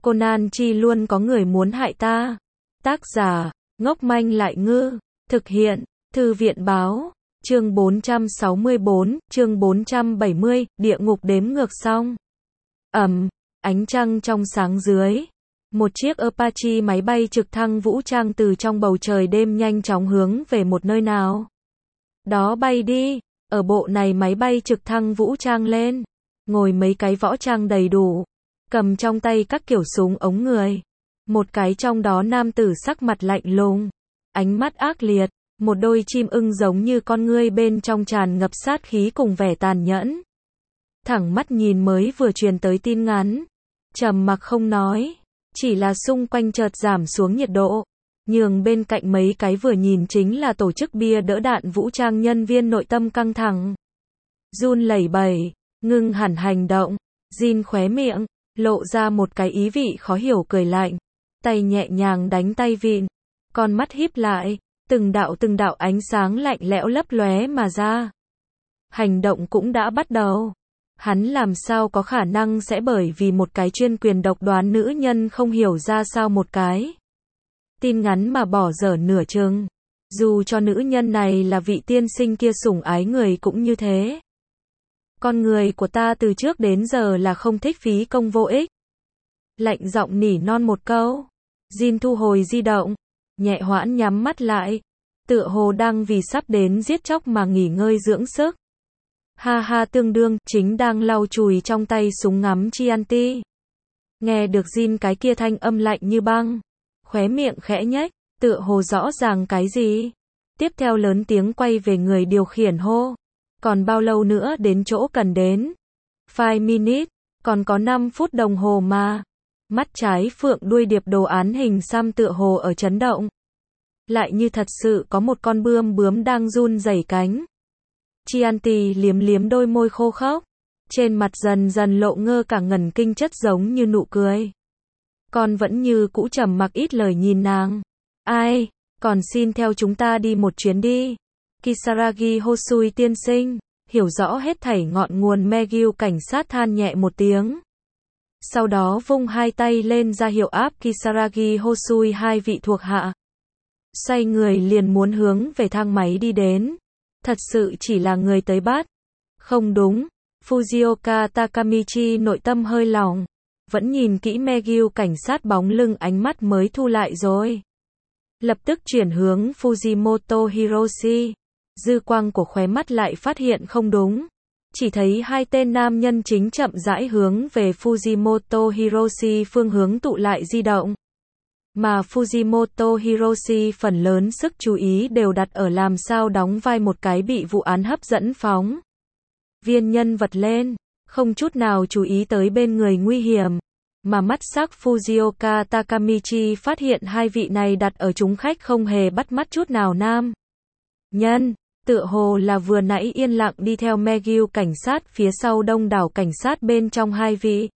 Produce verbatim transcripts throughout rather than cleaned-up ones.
Conan chi luôn có người muốn hại ta. Tác giả, ngốc manh lại ngư. Thực hiện, Thư viện báo. Chương bốn trăm sáu mươi tư, chương bốn trăm bảy mươi, địa ngục đếm ngược xong. Ầm, ánh trăng trong sáng dưới. Một chiếc Apache máy bay trực thăng vũ trang từ trong bầu trời đêm nhanh chóng hướng về một nơi nào đó bay đi. Ở bộ này máy bay trực thăng vũ trang lên, ngồi mấy cái võ trang đầy đủ, cầm trong tay các kiểu súng ống người. Một cái trong đó nam tử sắc mặt lạnh lùng, ánh mắt ác liệt, một đôi chim ưng giống như con ngươi bên trong tràn ngập sát khí cùng vẻ tàn nhẫn. Thẳng mắt nhìn mới vừa truyền tới tin ngắn, trầm mặc không nói, chỉ là xung quanh chợt giảm xuống nhiệt độ, nhường bên cạnh mấy cái vừa nhìn chính là tổ chức bia đỡ đạn vũ trang nhân viên nội tâm căng thẳng. Run lẩy bẩy, ngưng hẳn hành động, Jin khóe miệng, lộ ra một cái ý vị khó hiểu cười lạnh, tay nhẹ nhàng đánh tay vịn, con mắt híp lại, từng đạo từng đạo ánh sáng lạnh lẽo lấp lóe mà ra. Hành động cũng đã bắt đầu. Hắn làm sao có khả năng sẽ bởi vì một cái chuyên quyền độc đoán nữ nhân không hiểu ra sao một cái tin ngắn mà bỏ dở nửa chừng. Dù cho nữ nhân này là vị tiên sinh kia sủng ái người cũng như thế. Con người của ta từ trước đến giờ là không thích phí công vô ích. Lạnh giọng nỉ non một câu. Jin thu hồi di động, nhẹ hoãn nhắm mắt lại, tựa hồ đang vì sắp đến giết chóc mà nghỉ ngơi dưỡng sức. Ha ha, tương đương, chính đang lau chùi trong tay súng ngắm Chianti. Nghe được Jin cái kia thanh âm lạnh như băng, khóe miệng khẽ nhếch, tựa hồ rõ ràng cái gì. Tiếp theo lớn tiếng quay về người điều khiển hô. Còn bao lâu nữa đến chỗ cần đến? Five minutes, còn có năm phút đồng hồ mà. Mắt trái phượng đuôi điệp đồ án hình xăm tựa hồ ở chấn động. Lại như thật sự có một con bươm bướm đang run rẩy cánh. Chianti liếm liếm đôi môi khô khốc, trên mặt dần dần lộ ngơ cả ngần kinh chất giống như nụ cười. Con vẫn như cũ trầm mặc ít lời nhìn nàng. Ai, còn xin theo chúng ta đi một chuyến đi. Kisaragi Hosui tiên sinh, hiểu rõ hết thảy ngọn nguồn Megyu cảnh sát than nhẹ một tiếng. Sau đó vung hai tay lên ra hiệu áp Kisaragi Hosui hai vị thuộc hạ. Xoay người liền muốn hướng về thang máy đi đến. Thật sự chỉ là người tới bắt. Không đúng, Fujioka Takamichi nội tâm hơi lòng. Vẫn nhìn kỹ Megyu cảnh sát bóng lưng ánh mắt mới thu lại rồi. Lập tức chuyển hướng Fujimoto Hiroshi. Dư quang của khóe mắt lại phát hiện không đúng. Chỉ thấy hai tên nam nhân chính chậm rãi hướng về Fujimoto Hiroshi phương hướng tụ lại di động. Mà Fujimoto Hiroshi phần lớn sức chú ý đều đặt ở làm sao đóng vai một cái bị vụ án hấp dẫn phóng viên nhân vật lên, không chút nào chú ý tới bên người nguy hiểm. Mà mắt sắc Fujioka Takamichi phát hiện hai vị này đặt ở chúng khách không hề bắt mắt chút nào nam nhân, tựa hồ là vừa nãy yên lặng đi theo Megyu cảnh sát phía sau đông đảo cảnh sát bên trong hai vị.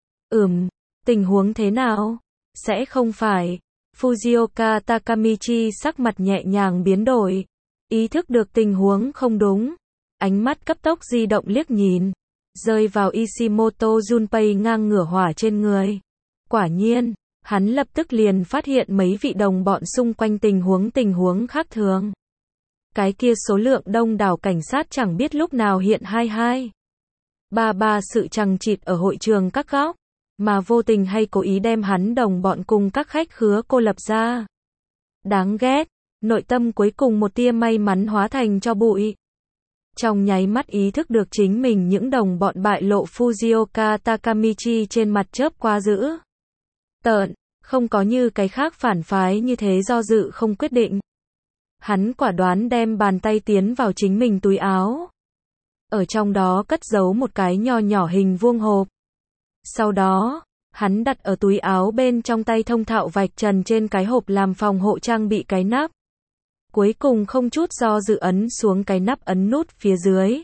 Ừm, tình huống thế nào? Sẽ không phải. Fujioka Takamichi sắc mặt nhẹ nhàng biến đổi, ý thức được tình huống không đúng, ánh mắt cấp tốc di động liếc nhìn, rơi vào Ishimoto Junpei ngang ngửa hỏa trên người. Quả nhiên, hắn lập tức liền phát hiện mấy vị đồng bọn xung quanh tình huống tình huống khác thường. Cái kia số lượng đông đảo cảnh sát chẳng biết lúc nào hiện hai hai ba ba sự chằng chịt ở hội trường các góc, mà vô tình hay cố ý đem hắn đồng bọn cùng các khách khứa cô lập ra. Đáng ghét, nội tâm cuối cùng một tia may mắn hóa thành cho bụi. Trong nháy mắt ý thức được chính mình những đồng bọn bại lộ, Fujioka Takamichi trên mặt chớp qua dữ tợn, không có như cái khác phản phái như thế do dự không quyết định. Hắn quả đoán đem bàn tay tiến vào chính mình túi áo. Ở trong đó cất giấu một cái nho nhỏ hình vuông hộp. Sau đó, hắn đặt ở túi áo bên trong tay thông thạo vạch trần trên cái hộp làm phòng hộ trang bị cái nắp. Cuối cùng không chút do dự ấn xuống cái nắp ấn nút phía dưới.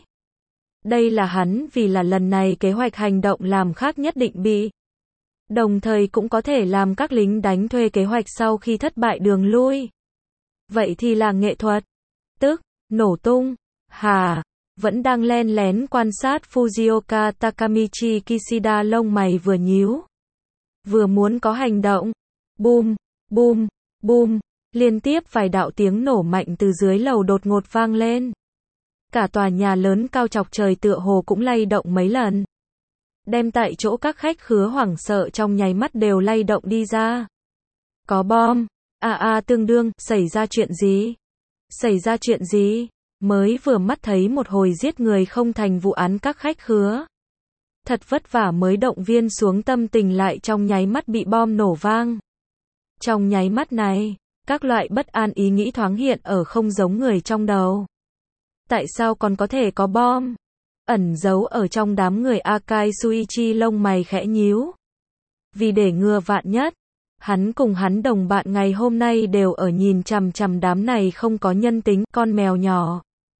Đây là hắn vì là lần này kế hoạch hành động làm khác nhất định bị. Đồng thời cũng có thể làm các lính đánh thuê kế hoạch sau khi thất bại đường lui. Vậy thì là nghệ thuật. Tức, nổ tung. Hà, vẫn đang len lén quan sát Fujioka Takamichi Kishida lông mày vừa nhíu. vừa muốn có hành động. Bum, bum, bum, liên tiếp vài đạo tiếng nổ mạnh từ dưới lầu đột ngột vang lên. Cả tòa nhà lớn cao chọc trời tựa hồ cũng lay động mấy lần. Đem tại chỗ các khách khứa hoảng sợ trong nháy mắt đều lay động đi ra. Có bom. À à tương đương, xảy ra chuyện gì? Xảy ra chuyện gì? Mới vừa mắt thấy một hồi giết người không thành vụ án các khách khứa. Thật vất vả mới động viên xuống tâm tình lại trong nháy mắt bị bom nổ vang. Trong nháy mắt này, các loại bất an ý nghĩ thoáng hiện ở không giống người trong đầu. Tại sao còn có thể có bom? Ẩn giấu ở trong đám người Akai Suichi lông mày khẽ nhíu. Vì để ngừa vạn nhất, hắn cùng hắn đồng bạn ngày hôm nay đều ở nhìn chằm chằm đám này không có nhân tính, con mèo nhỏ.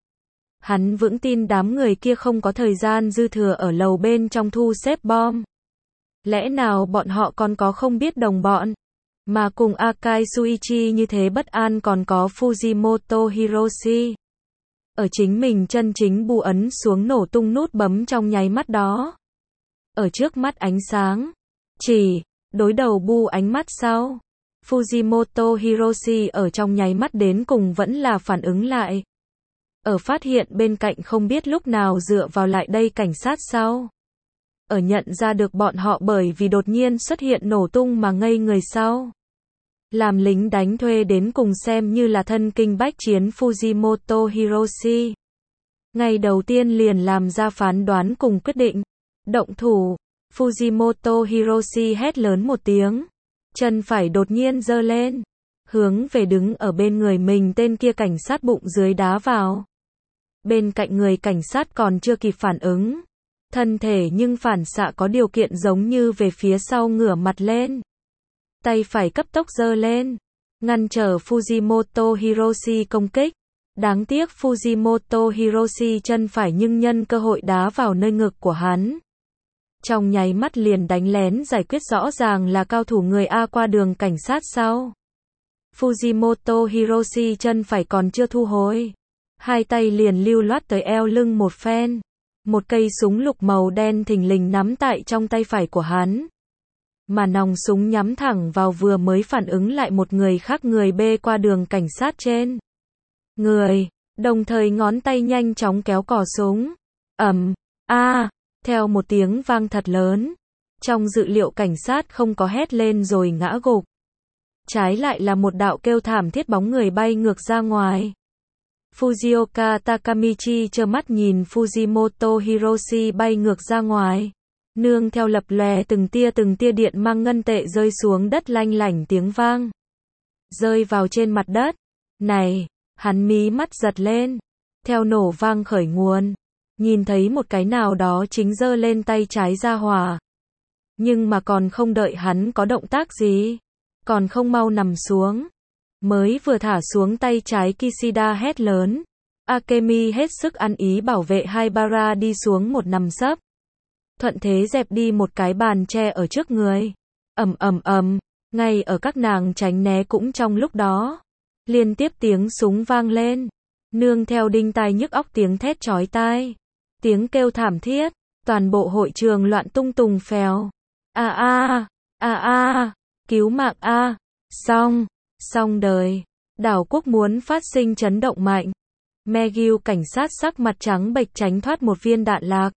Hắn vững tin đám người kia không có thời gian dư thừa ở lầu bên trong thu xếp bom. Lẽ nào bọn họ còn có không biết đồng bọn? Mà cùng Akai Suichi như thế bất an còn có Fujimoto Hiroshi. Ở chính mình chân chính bu ấn xuống nổ tung nút bấm trong nháy mắt đó. Ở trước mắt ánh sáng. Chỉ, đối đầu bu ánh mắt sau. Fujimoto Hiroshi ở trong nháy mắt đến cùng vẫn là phản ứng lại. Ở phát hiện bên cạnh không biết lúc nào dựa vào lại đây cảnh sát sau. Ở nhận ra được bọn họ bởi vì đột nhiên xuất hiện nổ tung mà ngây người sau. Làm lính đánh thuê đến cùng xem như là thân kinh bách chiến Fujimoto Hiroshi. Ngày đầu tiên liền làm ra phán đoán cùng quyết định. Động thủ. Fujimoto Hiroshi hét lớn một tiếng. Chân phải đột nhiên giơ lên. Hướng về đứng ở bên người mình tên kia cảnh sát bụng dưới đá vào. Bên cạnh người cảnh sát còn chưa kịp phản ứng. Thân thể nhưng phản xạ có điều kiện giống như về phía sau ngửa mặt lên. Tay phải cấp tốc giơ lên. Ngăn trở Fujimoto Hiroshi công kích. Đáng tiếc Fujimoto Hiroshi chân phải nhưng nhân cơ hội đá vào nơi ngực của hắn. Trong nháy mắt liền đánh lén giải quyết rõ ràng là cao thủ người A qua đường cảnh sát sau. Fujimoto Hiroshi chân phải còn chưa thu hồi. Hai tay liền lưu loát tới eo lưng một phen. Một cây súng lục màu đen thình lình nắm tại trong tay phải của hắn. Mà nòng súng nhắm thẳng vào vừa mới phản ứng lại một người khác người B qua đường cảnh sát trên. Người, đồng thời ngón tay nhanh chóng kéo cò súng. Ầm, a, theo một tiếng vang thật lớn. Trong dự liệu cảnh sát không có hét lên rồi ngã gục. Trái lại là một đạo kêu thảm thiết bóng người bay ngược ra ngoài. Fujioka Takamichi trơ mắt nhìn Fujimoto Hiroshi bay ngược ra ngoài. Nương theo lập lòe từng tia từng tia điện mang ngân tệ rơi xuống đất lanh lảnh tiếng vang. Rơi vào trên mặt đất. Này, hắn mí mắt giật lên. Theo nổ vang khởi nguồn. Nhìn thấy một cái nào đó chính giơ lên tay trái ra hỏa. Nhưng mà còn không đợi hắn có động tác gì. Còn không mau nằm xuống. Mới vừa thả xuống tay trái Kishida hét lớn. Akemi hết sức ăn ý bảo vệ Haibara đi xuống một nằm sấp. Thuận thế dẹp đi một cái bàn tre ở trước người. Ầm ầm ầm, ngay ở các nàng tránh né cũng trong lúc đó. Liên tiếp tiếng súng vang lên. Nương theo đinh tai nhức óc tiếng thét chói tai. Tiếng kêu thảm thiết. Toàn bộ hội trường loạn tung tùng phèo. A a, a a, cứu mạng a. Xong, xong đời. Đảo quốc muốn phát sinh chấn động mạnh. Megyu cảnh sát sắc mặt trắng bệch tránh thoát một viên đạn lạc.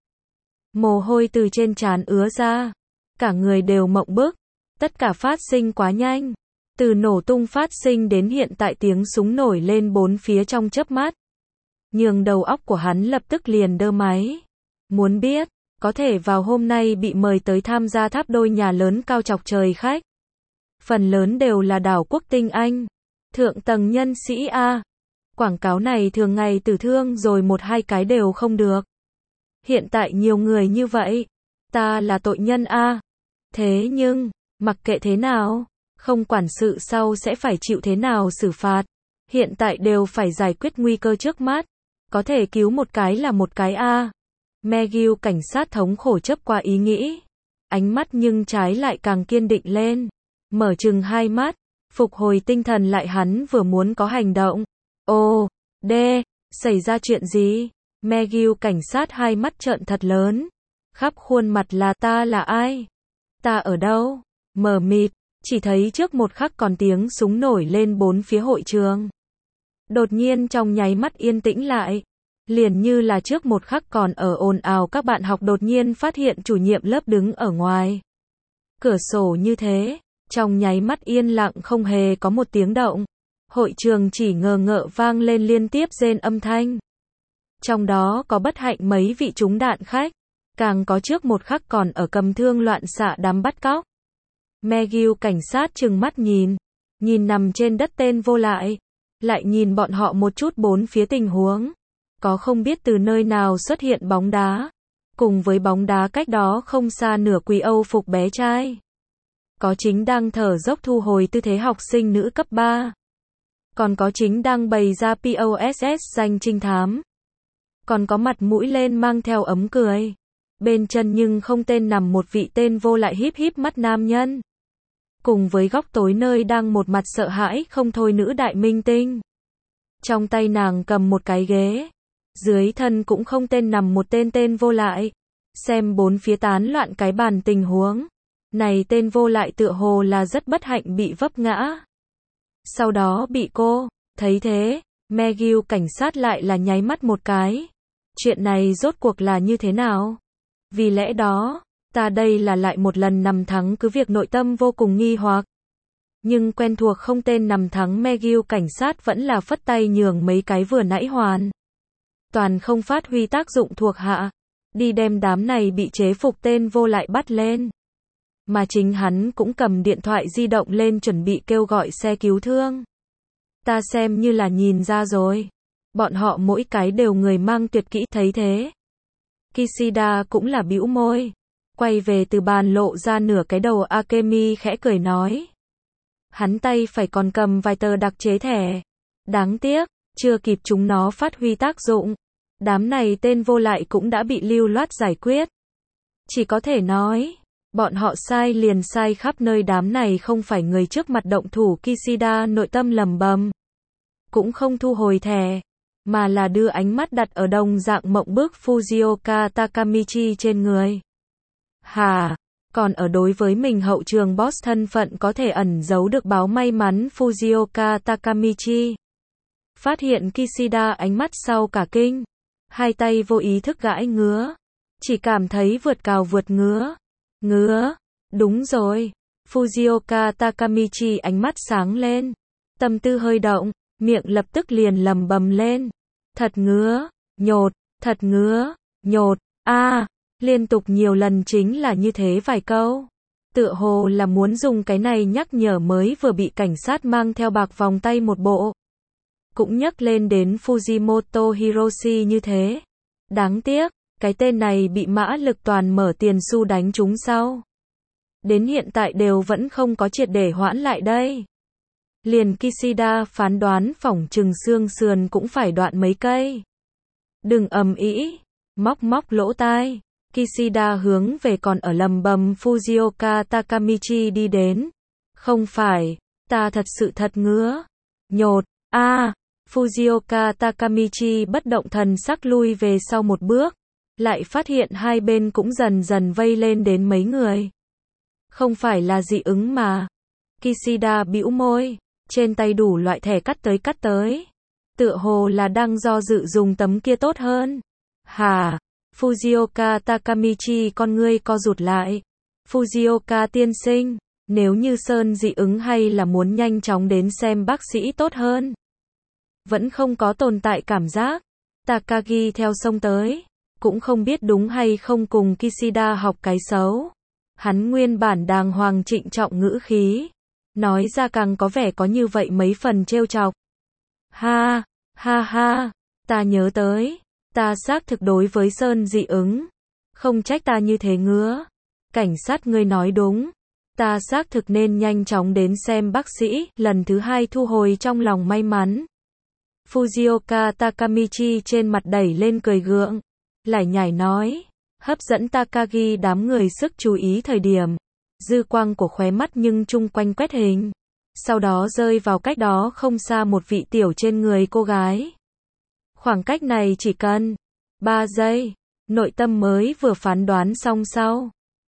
Mồ hôi từ trên trán ứa ra. Cả người đều mộng bức. Tất cả phát sinh quá nhanh. Từ nổ tung phát sinh đến hiện tại tiếng súng nổi lên bốn phía trong chớp mắt. Nhường đầu óc của hắn lập tức liền đơ máy. Muốn biết, có thể vào hôm nay bị mời tới tham gia tháp đôi nhà lớn cao chọc trời khách. Phần lớn đều là đảo quốc tinh anh. Thượng tầng nhân sĩ A. Quảng cáo này thường ngày tử thương rồi một hai cái đều không được. Hiện tại nhiều người như vậy. Ta là tội nhân A. Thế nhưng, mặc kệ thế nào, không quản sự sau sẽ phải chịu thế nào xử phạt. Hiện tại đều phải giải quyết nguy cơ trước mắt. Có thể cứu một cái là một cái A. Megyu cảnh sát thống khổ chấp qua ý nghĩ. Ánh mắt nhưng trái lại càng kiên định lên. Mở chừng hai mắt. Phục hồi tinh thần lại hắn vừa muốn có hành động. Ô, đê, xảy ra chuyện gì? Megyu cảnh sát hai mắt trợn thật lớn. Khắp khuôn mặt là ta là ai? Ta ở đâu? mờ mịt, chỉ thấy trước một khắc còn tiếng súng nổi lên bốn phía hội trường. Đột nhiên trong nháy mắt yên tĩnh lại. Liền như là trước một khắc còn ở ồn ào các bạn học đột nhiên phát hiện chủ nhiệm lớp đứng ở ngoài cửa sổ như thế. Trong nháy mắt yên lặng không hề có một tiếng động. Hội trường chỉ ngờ ngợ vang lên liên tiếp rên âm thanh. Trong đó có bất hạnh mấy vị trúng đạn khách. Càng có trước một khắc còn ở cầm thương loạn xạ đám bắt cóc. McGill cảnh sát trừng mắt nhìn. Nhìn nằm trên đất tên vô lại. Lại nhìn bọn họ một chút bốn phía tình huống. Có không biết từ nơi nào xuất hiện bóng đá. Cùng với bóng đá cách đó không xa nửa quỳ Âu phục bé trai. Có chính đang thở dốc thu hồi tư thế học sinh nữ cấp ba. Còn có chính đang bày ra poss danh trinh thám. Còn có mặt mũi lên mang theo ấm cười. Bên chân nhưng không tên nằm một vị tên vô lại híp híp mắt nam nhân. Cùng với góc tối nơi đang một mặt sợ hãi không thôi nữ đại minh tinh. Trong tay nàng cầm một cái ghế. Dưới thân cũng không tên nằm một tên tên vô lại. Xem bốn phía tán loạn cái bàn tình huống. Này tên vô lại tựa hồ là rất bất hạnh bị vấp ngã. Sau đó bị cô, thấy thế, McGill cảnh sát lại là nháy mắt một cái. Chuyện này rốt cuộc là như thế nào? Vì lẽ đó, ta đây là lại một lần nằm thắng cứ việc nội tâm vô cùng nghi hoặc. Nhưng quen thuộc không tên nằm thắng McGill cảnh sát vẫn là phất tay nhường mấy cái vừa nãy hoàn. Toàn không phát huy tác dụng thuộc hạ. Đi đem đám này bị chế phục tên vô lại bắt lên. Mà chính hắn cũng cầm điện thoại di động lên chuẩn bị kêu gọi xe cứu thương. Ta xem như là nhìn ra rồi. Bọn họ mỗi cái đều người mang tuyệt kỹ thấy thế. Kishida cũng là bĩu môi. Quay về từ bàn lộ ra nửa cái đầu Akemi khẽ cười nói. Hắn tay phải còn cầm vài tờ đặc chế thẻ. Đáng tiếc, chưa kịp chúng nó phát huy tác dụng. Đám này tên vô lại cũng đã bị lưu loát giải quyết. Chỉ có thể nói, bọn họ sai liền sai khắp nơi đám này không phải người trước mặt động thủ Kishida nội tâm lầm bầm. Cũng không thu hồi thẻ, mà là đưa ánh mắt đặt ở đồng dạng mộng bức Fujioka Takamichi trên người. Hà, còn ở đối với mình hậu trường boss thân phận có thể ẩn giấu được báo may mắn Fujioka Takamichi. Phát hiện Kishida ánh mắt sau cả kinh. Hai tay vô ý thức gãi ngứa. Chỉ cảm thấy vượt cào vượt ngứa. Ngứa. Đúng rồi. Fujioka Takamichi ánh mắt sáng lên. Tâm tư hơi động. Miệng lập tức liền lầm bầm lên. Thật ngứa. Nhột. Thật ngứa. Nhột. A à, liên tục nhiều lần chính là như thế vài câu. Tựa hồ là muốn dùng cái này nhắc nhở mới vừa bị cảnh sát mang theo bạc vòng tay một bộ. Cũng nhắc lên đến Fujimoto Hiroshi như thế. Đáng tiếc, cái tên này bị mã lực toàn mở tiền xu đánh trúng sau. Đến hiện tại đều vẫn không có triệt để hoãn lại đây. Liền Kishida phán đoán phỏng chừng xương sườn cũng phải đoạn mấy cây. Đừng ầm ĩ, móc móc lỗ tai. Kishida hướng về còn ở lầm bầm Fujioka Takamichi đi đến. Không phải, ta thật sự thật ngứa. Nhột, a à, Fujioka Takamichi bất động thần sắc lui về sau một bước. Lại phát hiện hai bên cũng dần dần vây lên đến mấy người. Không phải là dị ứng mà. Kishida bĩu môi, trên tay đủ loại thẻ cắt tới cắt tới. Tựa hồ là đang do dự dùng tấm kia tốt hơn. Hả? Fujioka Takamichi con ngươi co rụt lại. Fujioka tiên sinh, nếu như Sơn dị ứng hay là muốn nhanh chóng đến xem bác sĩ tốt hơn. Vẫn không có tồn tại cảm giác. Takagi theo sông tới. Cũng không biết đúng hay không cùng Kishida học cái xấu. Hắn nguyên bản đàng hoàng trịnh trọng ngữ khí. Nói ra càng có vẻ có như vậy mấy phần trêu chọc. Ha, ha ha, ta nhớ tới. Ta xác thực đối với Sơn dị ứng. Không trách ta như thế ngứa. Cảnh sát ngươi nói đúng. Ta xác thực nên nhanh chóng đến xem bác sĩ. Lần thứ hai thu hồi trong lòng may mắn. Fujioka Takamichi trên mặt đẩy lên cười gượng. Lải nhải nói. Hấp dẫn Takagi đám người sức chú ý thời điểm. Dư quang của khóe mắt nhưng chung quanh quét hình. Sau đó rơi vào cách đó không xa một vị tiểu trên người cô gái. Khoảng cách này chỉ cần ba giây. Nội tâm mới vừa phán đoán xong sau.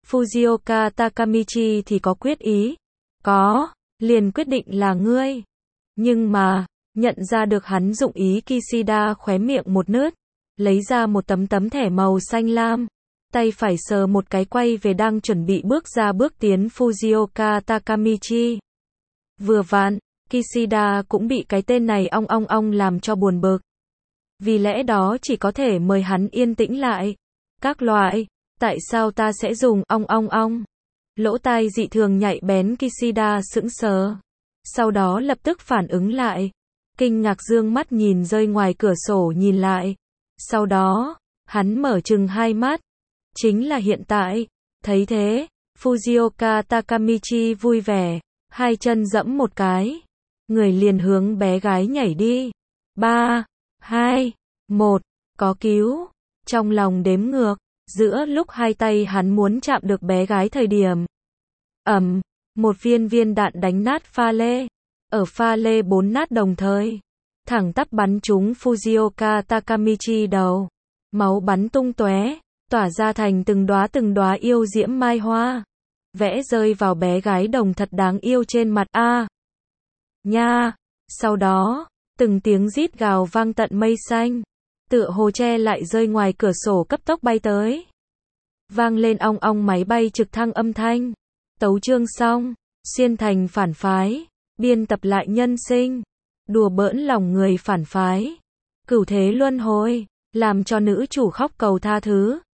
Fujioka Takamichi thì có quyết ý. Có, liền quyết định là ngươi. Nhưng mà, nhận ra được hắn dụng ý Kishida khóe miệng một nứt, lấy ra một tấm tấm thẻ màu xanh lam. Tay phải sờ một cái quay về đang chuẩn bị bước ra bước tiến Fujioka Takamichi. Vừa vặn, Kishida cũng bị cái tên này ong ong ong làm cho buồn bực. Vì lẽ đó chỉ có thể mời hắn yên tĩnh lại. Các loại, tại sao ta sẽ dùng ong ong ong? Lỗ tai dị thường nhạy bén Kishida sững sờ. Sau đó lập tức phản ứng lại. Kinh ngạc dương mắt nhìn rơi ngoài cửa sổ nhìn lại. Sau đó, hắn mở trừng hai mắt. Chính là hiện tại. Thấy thế, Fujioka Takamichi vui vẻ, hai chân dẫm một cái. Người liền hướng bé gái nhảy đi. ba, hai, một, có cứu. Trong lòng đếm ngược, giữa lúc hai tay hắn muốn chạm được bé gái thời điểm. Ầm, một viên viên đạn đánh nát pha lê. Ở pha lê bốn nát đồng thời. Thẳng tắp bắn trúng Fujioka Takamichi đầu. Máu bắn tung tóe, tỏa ra thành từng đóa từng đóa yêu diễm mai hoa. Vẽ rơi vào bé gái đồng thật đáng yêu trên mặt a. Nha, sau đó, từng tiếng rít gào vang tận mây xanh. Tựa hồ che lại rơi ngoài cửa sổ cấp tốc bay tới. Vang lên ong ong máy bay trực thăng âm thanh. Tấu chương xong, xuyên thành phản phái, biên tập lại nhân sinh, đùa bỡn lòng người phản phái, cửu thế luân hồi, làm cho nữ chủ khóc cầu tha thứ.